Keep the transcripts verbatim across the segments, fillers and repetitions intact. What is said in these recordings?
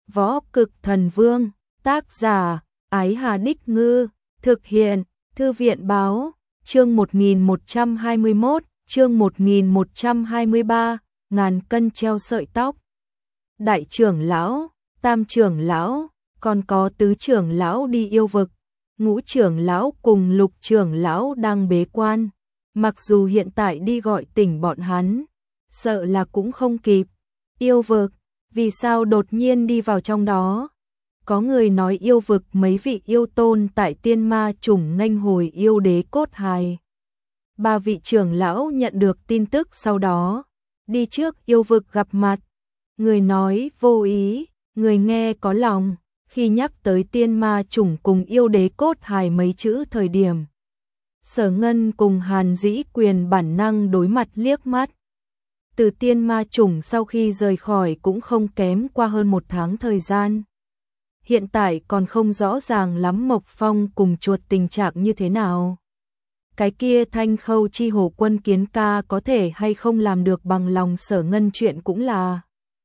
Võ Cực Thần Vương, tác giả, Ái Hà Đích Ngư, thực hiện, Thư viện Báo, chương một nghìn một trăm hai mươi mốt, chương một nghìn một trăm hai mươi ba, ngàn cân treo sợi tóc. Đại trưởng lão, tam trưởng lão, còn có tứ trưởng lão đi yêu vực, ngũ trưởng lão cùng lục trưởng lão đang bế quan. Mặc dù hiện tại đi gọi tỉnh bọn hắn, sợ là cũng không kịp. Yêu vực, vì sao đột nhiên đi vào trong đó? Có người nói yêu vực mấy vị yêu tôn tại tiên ma chủng nghênh hồi yêu đế cốt hài. Ba vị trưởng lão nhận được tin tức sau đó, đi trước yêu vực gặp mặt. Người nói vô ý, người nghe có lòng. Khi nhắc tới tiên ma chủng cùng yêu đế cốt hài mấy chữ thời điểm, Sở Ngân cùng Hàn Dĩ Quyền bản năng đối mặt liếc mắt. Từ tiên ma chủng sau khi rời khỏi cũng không kém qua hơn một tháng thời gian. Hiện tại còn không rõ ràng lắm Mộc Phong cùng chuột tình trạng như thế nào. Cái kia Thanh Khâu Chi Hổ Quân Kiến ca có thể hay không làm được bằng lòng Sở Ngân chuyện cũng là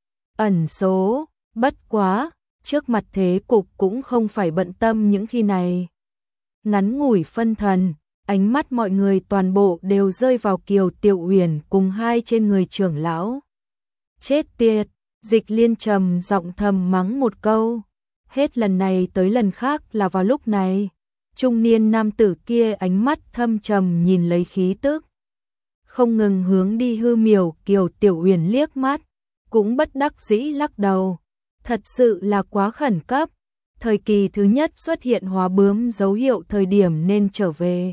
ẩn số, bất quá, trước mặt thế cục cũng không phải bận tâm những khi này. Ngắn ngủi phân thần, ánh mắt mọi người toàn bộ đều rơi vào Kiều Tiểu Uyển cùng hai trên người trưởng lão. Chết tiệt, Dịch Liên trầm giọng thầm mắng một câu. Hết lần này tới lần khác là vào lúc này, trung niên nam tử kia ánh mắt thâm trầm nhìn lấy khí tức, không ngừng hướng đi hư miểu Kiều Tiểu Uyển liếc mắt, cũng bất đắc dĩ lắc đầu. Thật sự là quá khẩn cấp, thời kỳ thứ nhất xuất hiện hóa bướm dấu hiệu thời điểm nên trở về.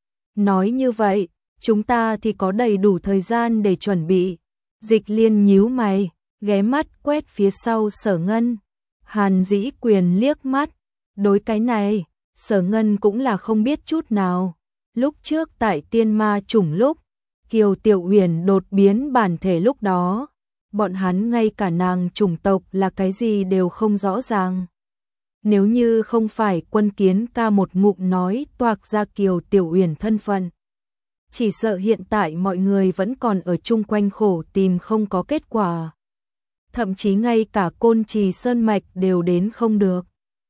Nói như vậy, chúng ta thì có đầy đủ thời gian để chuẩn bị. Dịch Liên nhíu mày, ghé mắt quét phía sau Sở Ngân. Hàn Dĩ Quyền liếc mắt, đối cái này, Sở Ngân cũng là không biết chút nào. Lúc trước tại tiên ma chủng lúc, Kiều Tiểu Uyển đột biến bản thể lúc đó, bọn hắn ngay cả nàng chủng tộc là cái gì đều không rõ ràng. Nếu như không phải Quân Kiến ca một ngụm nói toạc ra Kiều Tiểu Uyển thân phận, chỉ sợ hiện tại mọi người vẫn còn ở chung quanh khổ tìm không có kết quả. Thậm chí ngay cả Côn Trì Sơn Mạch đều đến không được.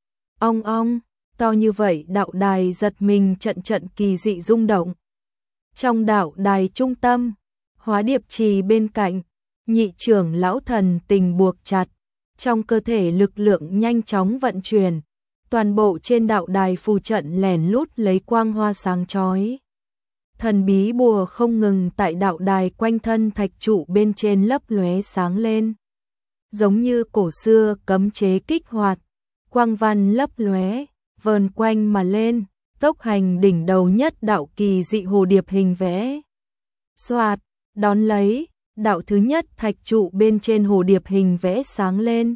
Ong ong, to như vậy đạo đài giật mình trận trận kỳ dị rung động. Trong đạo đài trung tâm, Hóa Điệp Trì bên cạnh, nhị trưởng lão thần tình buộc chặt, trong cơ thể lực lượng nhanh chóng vận chuyển, toàn bộ trên đạo đài phù trận lèn lút lấy quang hoa sáng chói. Thần bí bùa không ngừng tại đạo đài quanh thân thạch trụ bên trên lấp lóe sáng lên, giống như cổ xưa cấm chế kích hoạt, quang văn lấp lóe, vờn quanh mà lên, tốc hành đỉnh đầu nhất đạo kỳ dị hồ điệp hình vẽ. Xoạt, đón lấy, đạo thứ nhất thạch trụ bên trên hồ điệp hình vẽ sáng lên,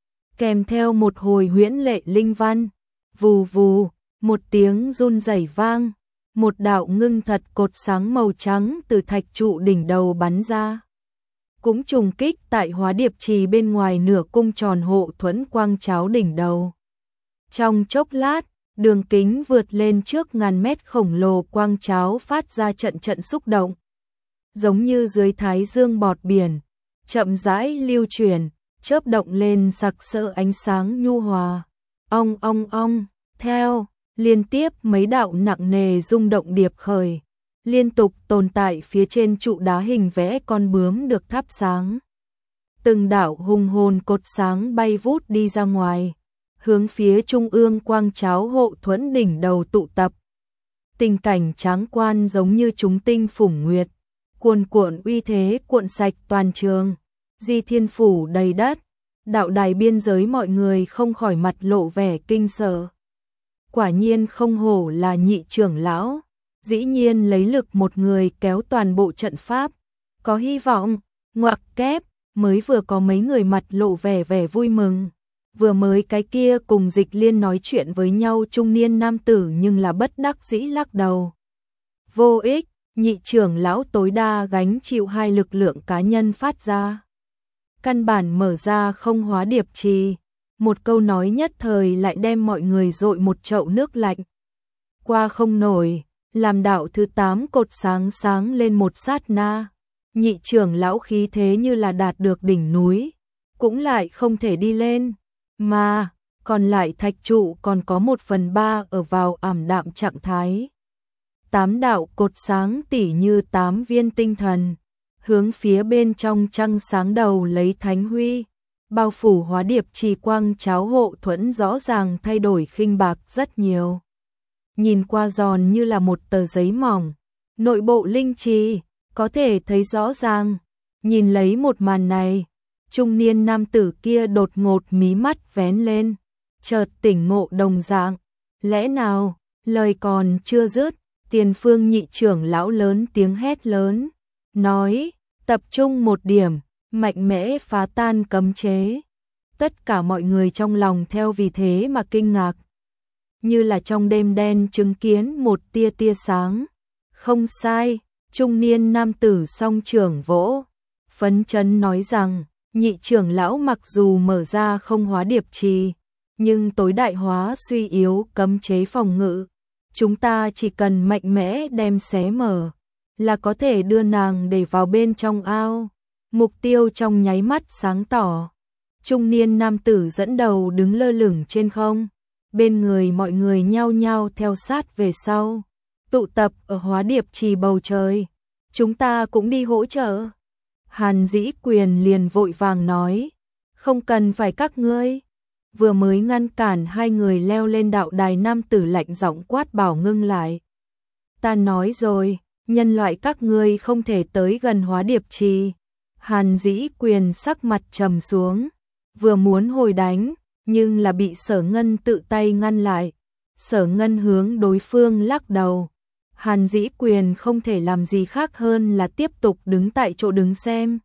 kèm theo một hồi huyễn lệ linh văn, vù vù, một tiếng run rẩy vang, một đạo ngưng thật cột sáng màu trắng từ thạch trụ đỉnh đầu bắn ra, cũng trùng kích tại Hóa Điệp Trì bên ngoài nửa cung tròn hộ thuẫn quang cháo đỉnh đầu. Trong chốc lát, đường kính vượt lên trước ngàn mét khổng lồ quang cháo phát ra trận trận xúc động, giống như dưới thái dương bọt biển, chậm rãi lưu chuyển, chớp động lên sặc sỡ ánh sáng nhu hòa. Ong ong ong, theo, liên tiếp mấy đạo nặng nề rung động điệp khởi, liên tục tồn tại phía trên trụ đá hình vẽ con bướm được thắp sáng. Từng đạo hùng hồn cột sáng bay vút đi ra ngoài, hướng phía trung ương quang cháo hộ thuẫn đỉnh đầu tụ tập. Tình cảnh tráng quan giống như chúng tinh phủng nguyệt, cuồn cuộn uy thế cuộn sạch toàn trường, Di Thiên phủ đầy đất, đạo đài biên giới mọi người không khỏi mặt lộ vẻ kinh sợ. Quả nhiên không hổ là nhị trưởng lão, dĩ nhiên lấy lực một người kéo toàn bộ trận pháp, có hy vọng. Ngoặc kép, mới vừa có mấy người mặt lộ vẻ vẻ vui mừng, vừa mới cái kia cùng Dịch Liên nói chuyện với nhau trung niên nam tử nhưng là bất đắc dĩ lắc đầu. Vô ích, nhị trưởng lão tối đa gánh chịu hai lực lượng cá nhân phát ra, căn bản mở ra không Hóa Điệp Trì. Một câu nói nhất thời lại đem mọi người dội một chậu nước lạnh. Qua không nổi, làm đạo thứ tám cột sáng sáng lên một sát na, nhị trưởng lão khí thế như là đạt được đỉnh núi, cũng lại không thể đi lên. mà còn lại thạch trụ còn có một phần ba ở vào ảm đạm trạng thái. Tám đạo cột sáng tỉ như tám viên tinh thần, hướng phía bên trong trăng sáng đầu lấy thánh huy, bao phủ hóa điệp trì quang cháo hộ thuẫn rõ ràng thay đổi khinh bạc rất nhiều. Nhìn qua giòn như là một tờ giấy mỏng, nội bộ linh trì có thể thấy rõ ràng. Nhìn lấy một màn này, trung niên nam tử kia đột ngột mí mắt vén lên, chợt tỉnh ngộ đồng dạng. Lẽ nào, lời còn chưa dứt, Tiền Phương nhị trưởng lão lớn tiếng hét lớn, nói, tập trung một điểm, mạnh mẽ phá tan cấm chế. Tất cả mọi người trong lòng theo vì thế mà kinh ngạc. Như là trong đêm đen chứng kiến một tia tia sáng. Không sai, trung niên nam tử song trưởng vỗ, phấn chấn nói rằng, nhị trưởng lão mặc dù mở ra không hóa điệp trì, nhưng tối đại hóa suy yếu cấm chế phòng ngự. Chúng ta chỉ cần mạnh mẽ đem xé mở, là có thể đưa nàng để vào bên trong ao. Mục tiêu trong nháy mắt sáng tỏ. Trung niên nam tử dẫn đầu đứng lơ lửng trên không. Bên người mọi người nhao nhao theo sát về sau. Tụ tập ở hóa điệp trì bầu trời. Chúng ta cũng đi hỗ trợ. Hàn Dĩ Quyền liền vội vàng nói. Không cần phải các ngươi. Vừa mới ngăn cản hai người leo lên đạo đài, nam tử lạnh giọng quát bảo ngưng lại. Ta nói rồi, nhân loại các ngươi không thể tới gần hóa điệp trì. Hàn Dĩ Quyền sắc mặt trầm xuống, vừa muốn hồi đánh, nhưng là bị Sở Ngân tự tay ngăn lại. Sở Ngân hướng đối phương lắc đầu. Hàn Dĩ Quyền không thể làm gì khác hơn là tiếp tục đứng tại chỗ đứng xem.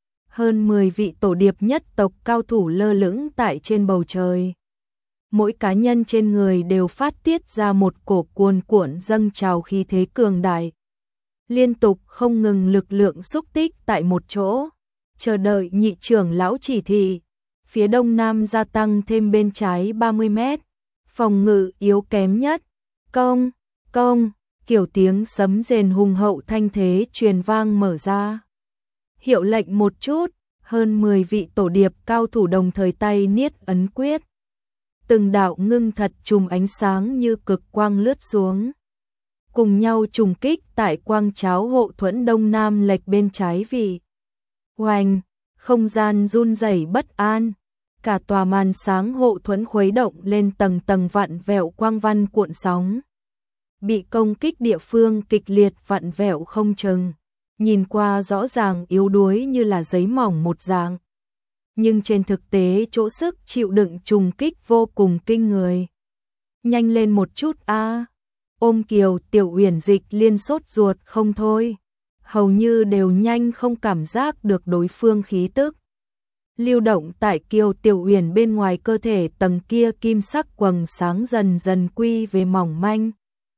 Hơn mười vị tổ điệp nhất tộc cao thủ lơ lửng tại trên bầu trời. Mỗi cá nhân trên người đều phát tiết ra một cổ cuồn cuộn dâng trào khí thế cường đại. Liên tục không ngừng lực lượng xúc tích tại một chỗ, chờ đợi nhị trưởng lão chỉ thị. Phía đông nam gia tăng thêm bên trái ba mươi mét, phòng ngự yếu kém nhất. Công, công, kiểu tiếng sấm rền hùng hậu thanh thế truyền vang mở ra. Hiệu lệnh một chút, hơn mười vị tổ điệp cao thủ đồng thời tay niết ấn quyết. Từng đạo ngưng thật chùm ánh sáng như cực quang lướt xuống, cùng nhau trùng kích tại quang cháo hộ thuẫn đông nam lệch bên trái vị. Oanh, không gian run rẩy bất an, cả tòa màn sáng hộ thuẫn khuấy động lên tầng tầng vặn vẹo quang văn cuộn sóng. Bị công kích địa phương kịch liệt vặn vẹo không chừng, nhìn qua rõ ràng yếu đuối như là giấy mỏng một dạng. Nhưng trên thực tế chỗ sức chịu đựng trùng kích vô cùng kinh người. Nhanh lên một chút a. Ôm Kiều Tiểu Uyển Dịch liên sốt ruột không thôi, hầu như đều nhanh không cảm giác được đối phương khí tức. Lưu động tại Kiều Tiểu Uyển bên ngoài cơ thể tầng kia kim sắc quầng sáng dần dần quy về mỏng manh,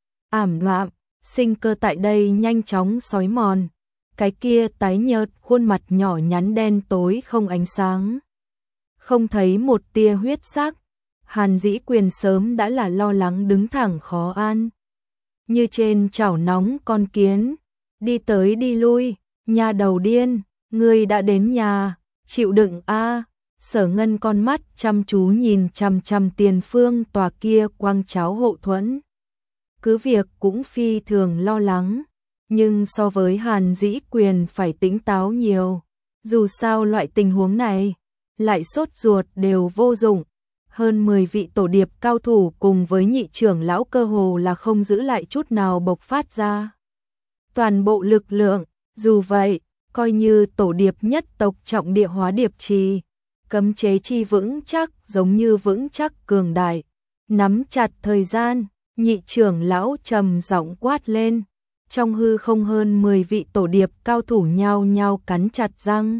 ảm đạm, sinh cơ tại đây nhanh chóng xói mòn. Cái kia tái nhợt khuôn mặt nhỏ nhắn đen tối không ánh sáng, không thấy một tia huyết sắc. Hàn Dĩ Quyền sớm đã là lo lắng đứng thẳng khó an, như trên chảo nóng con kiến, đi tới đi lui. Nhà đầu điên, ngươi đã đến nhà, chịu đựng a. Sở Ngân con mắt chăm chú nhìn chằm chằm tiền phương tòa kia quang cháo hộ thuẫn, cứ việc cũng phi thường lo lắng, nhưng so với Hàn Dĩ Quyền phải tỉnh táo nhiều. Dù sao loại tình huống này, lại sốt ruột đều vô dụng. Hơn mười vị tổ điệp cao thủ cùng với nhị trưởng lão cơ hồ là không giữ lại chút nào bộc phát ra toàn bộ lực lượng. Dù vậy, coi như tổ điệp nhất tộc trọng địa hóa điệp trì, cấm chế chi vững chắc giống như vững chắc cường đại. Nắm chặt thời gian, nhị trưởng lão trầm giọng quát lên. Trong hư không hơn mười vị tổ điệp cao thủ nhao nhao cắn chặt răng,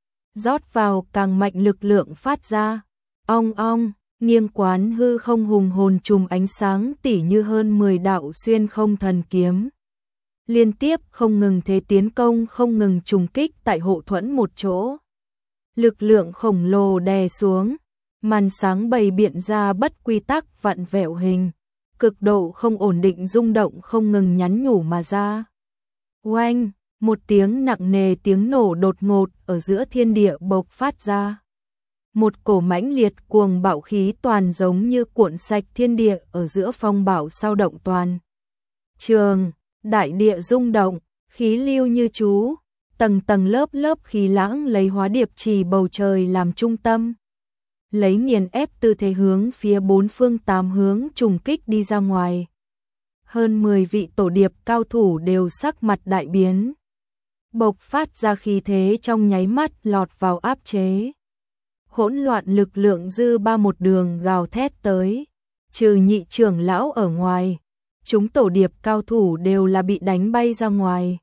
rót vào càng mạnh lực lượng phát ra. Ong ong, nghiêng quán hư không hùng hồn chùm ánh sáng tỉ như hơn mười đạo xuyên không thần kiếm. Liên tiếp không ngừng thế tiến công không ngừng trùng kích tại hộ thuẫn một chỗ. Lực lượng khổng lồ đè xuống, màn sáng bày biện ra bất quy tắc vặn vẹo hình. Cực độ không ổn định rung động không ngừng nhắn nhủ mà ra. Oanh, một tiếng nặng nề tiếng nổ đột ngột ở giữa thiên địa bộc phát ra. một cổ mãnh liệt cuồng bạo khí toàn giống như cuộn sạch thiên địa ở giữa phong bạo sao động toàn. Trường, đại địa rung động, khí lưu như chú, tầng tầng lớp lớp khí lãng lấy Hóa Điệp Trì bầu trời làm trung tâm. Lấy nghiền ép tư thế hướng phía bốn phương tám hướng trùng kích đi ra ngoài. Hơn mười vị tổ điệp cao thủ đều sắc mặt đại biến. Bộc phát ra khí thế trong nháy mắt lọt vào áp chế. Hỗn loạn lực lượng dư ba một đường gào thét tới. Trừ nhị trưởng lão ở ngoài, chúng tổ điệp cao thủ đều là bị đánh bay ra ngoài.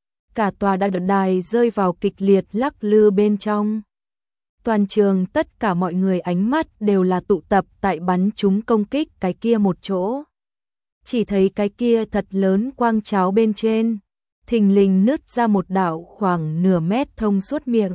Cả tòa đại đài rơi vào kịch liệt lắc lư bên trong. Toàn trường tất cả mọi người ánh mắt đều là tụ tập tại bắn chúng công kích cái kia một chỗ. Chỉ thấy cái kia thật lớn quang cháo bên trên, thình lình nứt ra một đạo khoảng nửa mét thông suốt miệng.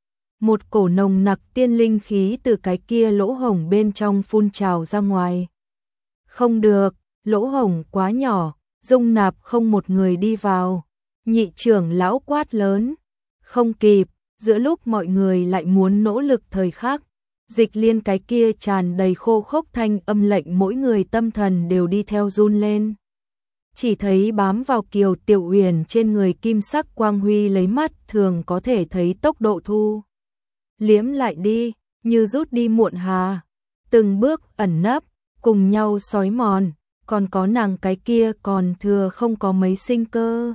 Một cổ nồng nặc tiên linh khí từ cái kia lỗ hổng bên trong phun trào ra ngoài. Không được, lỗ hổng quá nhỏ, dung nạp không một người đi vào. Nhị trưởng lão quát lớn, không kịp, giữa lúc mọi người lại muốn nỗ lực thời khắc, Dịch Liên cái kia tràn đầy khô khốc thanh âm lệnh mỗi người tâm thần đều đi theo run lên. Chỉ thấy bám vào Kiều Tiểu Uyển trên người kim sắc quang huy lấy mắt thường có thể thấy tốc độ thu. Liếm lại đi, như rút đi muộn hà. Từng bước ẩn nấp, cùng nhau sói mòn, còn có nàng cái kia còn thừa không có mấy sinh cơ.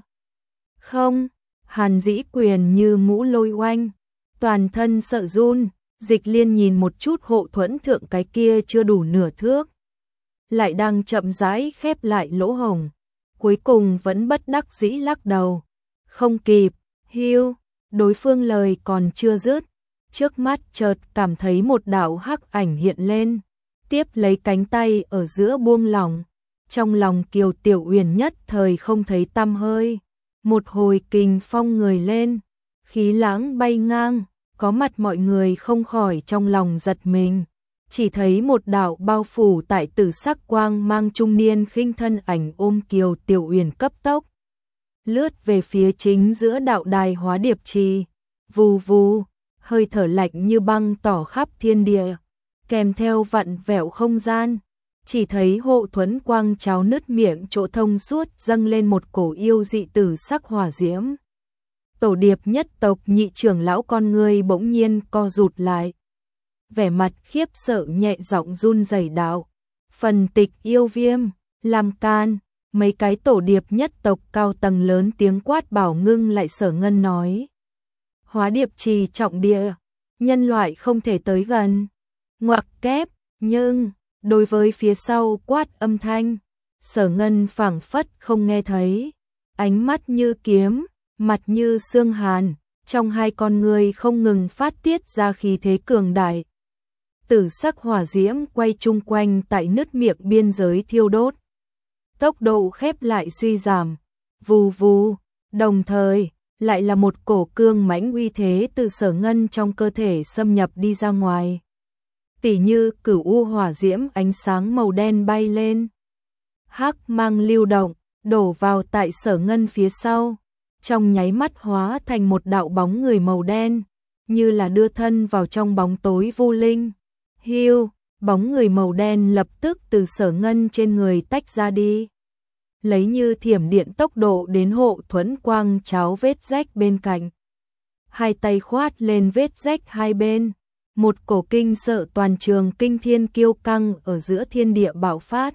Không, Hàn Dĩ Quyền như mũ lôi oanh, toàn thân sợ run. Dịch Liên nhìn một chút hộ thuẫn thượng cái kia chưa đủ nửa thước, lại đang chậm rãi khép lại lỗ hổng, cuối cùng vẫn bất đắc dĩ lắc đầu. Không kịp, hiu, đối phương lời còn chưa dứt, trước mắt chợt cảm thấy một đạo hắc ảnh hiện lên, tiếp lấy cánh tay ở giữa buông lỏng, trong lòng Kiều Tiểu Uyển nhất thời không thấy tăm hơi, một hồi kình phong người lên, khí lãng bay ngang. Có mặt mọi người không khỏi trong lòng giật mình, chỉ thấy một đạo bao phủ tại tử sắc quang mang trung niên khinh thân ảnh ôm Kiều Tiểu Uyển cấp tốc. Lướt về phía chính giữa đạo đài Hóa Điệp Trì, vù vù, hơi thở lạnh như băng tỏ khắp thiên địa, kèm theo vặn vẹo không gian. Chỉ thấy hộ thuẫn quang cháo nứt miệng chỗ thông suốt dâng lên một cổ yêu dị tử sắc hỏa diễm. Tổ điệp nhất tộc nhị trưởng lão con người bỗng nhiên co rụt lại. Vẻ mặt khiếp sợ nhẹ giọng run rẩy đạo. Phần tịch yêu viêm, làm can, mấy cái tổ điệp nhất tộc cao tầng lớn tiếng quát bảo ngưng lại Sở Ngân nói. Hóa Điệp Trì trọng địa, nhân loại không thể tới gần. Ngoặc kép, nhưng, đối với phía sau quát âm thanh, Sở Ngân phảng phất không nghe thấy. Ánh mắt như kiếm, mặt như xương hàn, trong hai con người không ngừng phát tiết ra khí thế cường đại. Tử sắc hỏa diễm quay chung quanh tại nứt miệng biên giới thiêu đốt. Tốc độ khép lại suy giảm, vù vù, đồng thời, lại là một cổ cương mãnh uy thế từ Sở Ngân trong cơ thể xâm nhập đi ra ngoài. Tỉ như cửu u hỏa diễm ánh sáng màu đen bay lên. Hắc mang lưu động, đổ vào tại Sở Ngân phía sau. Trong nháy mắt hóa thành một đạo bóng người màu đen, như là đưa thân vào trong bóng tối vô linh. Hiu, bóng người màu đen lập tức từ Sở Ngân trên người tách ra đi. Lấy như thiểm điện tốc độ đến hộ thuẫn quang cháo vết rách bên cạnh. Hai tay khoát lên vết rách hai bên, một cổ kinh sợ toàn trường kinh thiên kiêu căng ở giữa thiên địa bạo phát.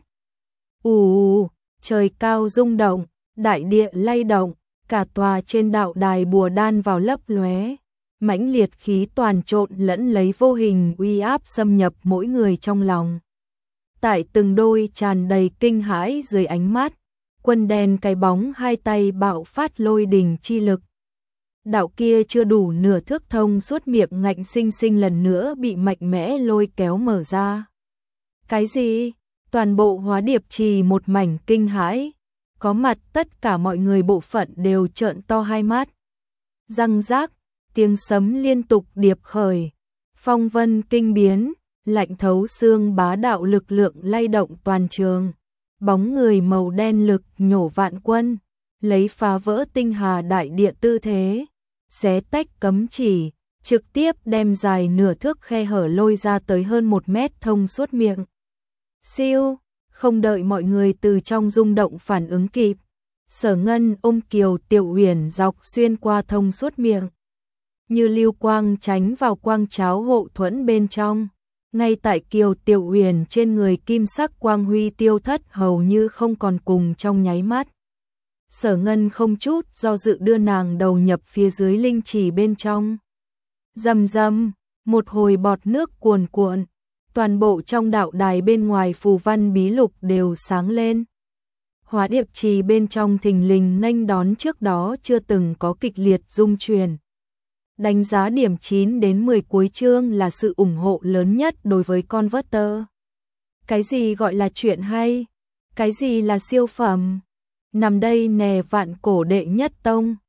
Ù, trời cao rung động, đại địa lay động. Cả tòa trên đạo đài bùa đan vào lấp lóe, mãnh liệt khí toàn trộn lẫn lấy vô hình uy áp xâm nhập mỗi người trong lòng. Tại từng đôi tràn đầy kinh hãi dưới ánh mắt, quân đen cái bóng hai tay bạo phát lôi đình chi lực. Đạo kia chưa đủ nửa thước thông suốt miệng ngạnh sinh sinh lần nữa bị mạnh mẽ lôi kéo mở ra. Cái gì? Toàn bộ Hóa Điệp Trì một mảnh kinh hãi. Có mặt tất cả mọi người bộ phận đều trợn to hai mắt. Răng rác, tiếng sấm liên tục điệp khởi. Phong vân kinh biến, lạnh thấu xương bá đạo lực lượng lay động toàn trường. Bóng người màu đen lực nhổ vạn quân, lấy phá vỡ tinh hà đại địa tư thế. Xé tách cấm chỉ, trực tiếp đem dài nửa thước khe hở lôi ra tới hơn một mét thông suốt miệng. Siêu, không đợi mọi người từ trong rung động phản ứng kịp, Sở Ngân ôm Kiều Tiểu Uyển dọc xuyên qua thông suốt miệng, như lưu quang tránh vào quang cháo hộ thuẫn bên trong. Ngay tại Kiều Tiểu Uyển trên người kim sắc quang huy tiêu thất hầu như không còn cùng trong nháy mắt. Sở Ngân không chút do dự đưa nàng đầu nhập phía dưới linh trì bên trong. Rầm rầm, một hồi bọt nước cuồn cuộn, toàn bộ trong đạo đài bên ngoài phù văn bí lục đều sáng lên. Hóa điệp trì bên trong thình lình nghênh đón trước đó chưa từng có kịch liệt rung chuyển. Đánh giá điểm chín đến mười cuối chương là sự ủng hộ lớn nhất đối với Converter. Cái gì gọi là chuyện hay? Cái gì là siêu phẩm? Nằm đây nè vạn cổ đệ nhất tông.